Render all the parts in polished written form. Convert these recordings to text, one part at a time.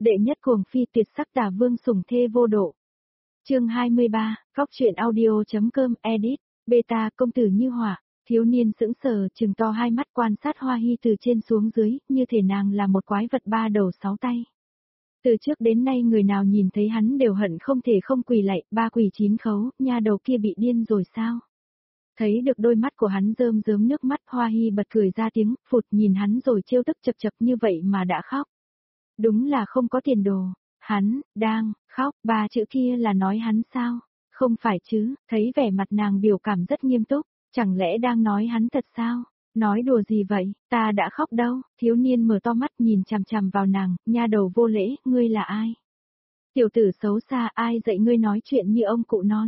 Đệ nhất cuồng phi tuyệt sắc tả vương sủng thê vô độ. Chương 23, Góc truyện audio.com edit, beta công tử như hỏa. Thiếu niên sững sờ, trừng to hai mắt quan sát Hoa Hy từ trên xuống dưới, như thể nàng là một quái vật ba đầu sáu tay. Từ trước đến nay người nào nhìn thấy hắn đều hận không thể không quỳ lạy, ba quỳ chín khấu, nha đầu kia bị điên rồi sao? Thấy được đôi mắt của hắn rơm rớm nước mắt, Hoa Hy bật cười ra tiếng, phụt nhìn hắn rồi trêu tức chập chập như vậy mà đã khóc. Đúng là không có tiền đồ, hắn, đang, khóc, ba chữ kia là nói hắn sao? Không phải chứ, thấy vẻ mặt nàng biểu cảm rất nghiêm túc, chẳng lẽ đang nói hắn thật sao? Nói đùa gì vậy, ta đã khóc đâu, thiếu niên mở to mắt nhìn chằm chằm vào nàng, nha đầu vô lễ, ngươi là ai? Tiểu tử xấu xa, ai dạy ngươi nói chuyện như ông cụ non?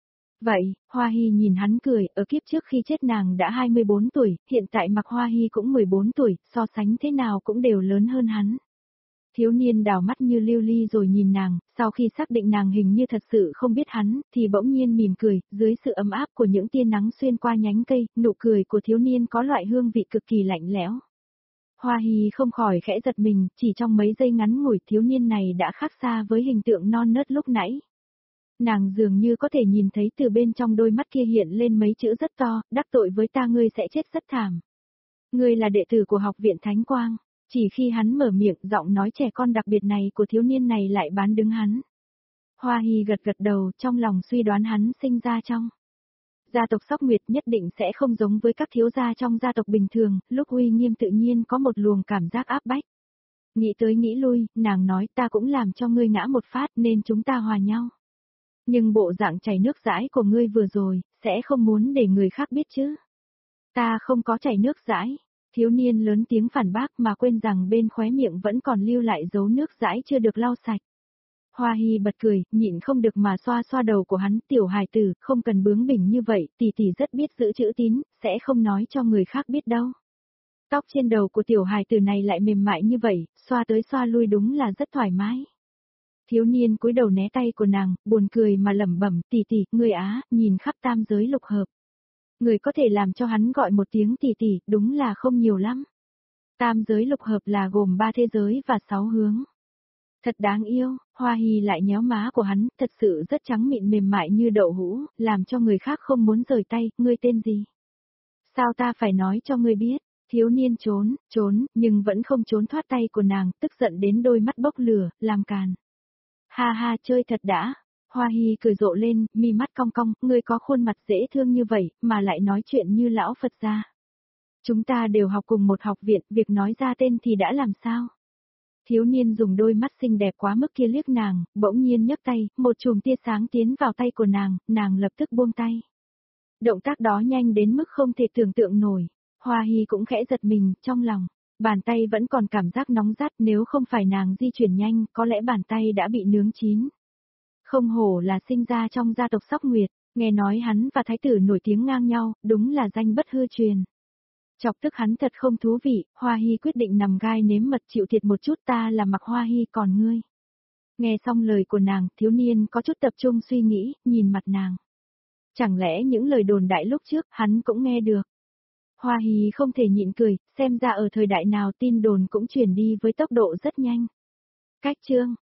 Vậy, Hoa Hy nhìn hắn cười, ở kiếp trước khi chết nàng đã 24 tuổi, hiện tại mặc Hoa Hy cũng 14 tuổi, so sánh thế nào cũng đều lớn hơn hắn. Thiếu niên đào mắt như lưu ly rồi nhìn nàng, sau khi xác định nàng hình như thật sự không biết hắn, thì bỗng nhiên mỉm cười, dưới sự ấm áp của những tia nắng xuyên qua nhánh cây, nụ cười của thiếu niên có loại hương vị cực kỳ lạnh lẽo. Hoa Hy không khỏi khẽ giật mình, chỉ trong mấy giây ngắn ngủi thiếu niên này đã khác xa với hình tượng non nớt lúc nãy. Nàng dường như có thể nhìn thấy từ bên trong đôi mắt kia hiện lên mấy chữ rất to, đắc tội với ta ngươi sẽ chết rất thảm. Ngươi là đệ tử của học viện Thánh Quang. Chỉ khi hắn mở miệng, giọng nói trẻ con đặc biệt này của thiếu niên này lại bán đứng hắn. Hoa Hy gật gật đầu, trong lòng suy đoán hắn sinh ra trong gia tộc Sóc Nguyệt nhất định sẽ không giống với các thiếu gia trong gia tộc bình thường, lúc uy nghiêm tự nhiên có một luồng cảm giác áp bách. Nghĩ tới nghĩ lui, nàng nói ta cũng làm cho ngươi ngã một phát nên chúng ta hòa nhau. Nhưng bộ dạng chảy nước dãi của ngươi vừa rồi, sẽ không muốn để người khác biết chứ. Ta không có chảy nước dãi. Thiếu niên lớn tiếng phản bác mà quên rằng bên khóe miệng vẫn còn lưu lại dấu nước dãi chưa được lau sạch. Hoa Hy bật cười, nhịn không được mà xoa xoa đầu của hắn, tiểu hài tử, không cần bướng bỉnh như vậy, tỷ tỷ rất biết giữ chữ tín, sẽ không nói cho người khác biết đâu. Tóc trên đầu của tiểu hài tử này lại mềm mại như vậy, xoa tới xoa lui đúng là rất thoải mái. Thiếu niên cúi đầu né tay của nàng, buồn cười mà lẩm bẩm, tỷ tỷ, người á, nhìn khắp tam giới lục hợp. Người có thể làm cho hắn gọi một tiếng tỷ tỷ, đúng là không nhiều lắm. Tam giới lục hợp là gồm 3 thế giới và 6 hướng. Thật đáng yêu, Hoa Hy lại nhéo má của hắn, thật sự rất trắng mịn mềm mại như đậu hũ, làm cho người khác không muốn rời tay, ngươi tên gì? Sao ta phải nói cho ngươi biết? Thiếu niên trốn, nhưng vẫn không trốn thoát tay của nàng, tức giận đến đôi mắt bốc lửa, làm càn. Ha ha, chơi thật đã. Hoa Hy cười rộ lên, mi mắt cong cong, ngươi có khuôn mặt dễ thương như vậy, mà lại nói chuyện như lão Phật gia. Chúng ta đều học cùng một học viện, việc nói ra tên thì đã làm sao? Thiếu niên dùng đôi mắt xinh đẹp quá mức kia liếc nàng, bỗng nhiên nhấc tay, một chùm tia sáng tiến vào tay của nàng lập tức buông tay. Động tác đó nhanh đến mức không thể tưởng tượng nổi. Hoa Hy cũng khẽ giật mình, trong lòng. Bàn tay vẫn còn cảm giác nóng rát, nếu không phải nàng di chuyển nhanh, có lẽ bàn tay đã bị nướng chín. Không hổ là sinh ra trong gia tộc Sóc Nguyệt, nghe nói hắn và thái tử nổi tiếng ngang nhau, đúng là danh bất hư truyền. Chọc tức hắn thật không thú vị, Hoa Hy quyết định nằm gai nếm mật chịu thiệt một chút, ta là mặc Hoa Hy còn ngươi. Nghe xong lời của nàng, thiếu niên có chút tập trung suy nghĩ, nhìn mặt nàng. Chẳng lẽ những lời đồn đại lúc trước hắn cũng nghe được? Hoa Hy không thể nhịn cười, xem ra ở thời đại nào tin đồn cũng truyền đi với tốc độ rất nhanh. Cách chương,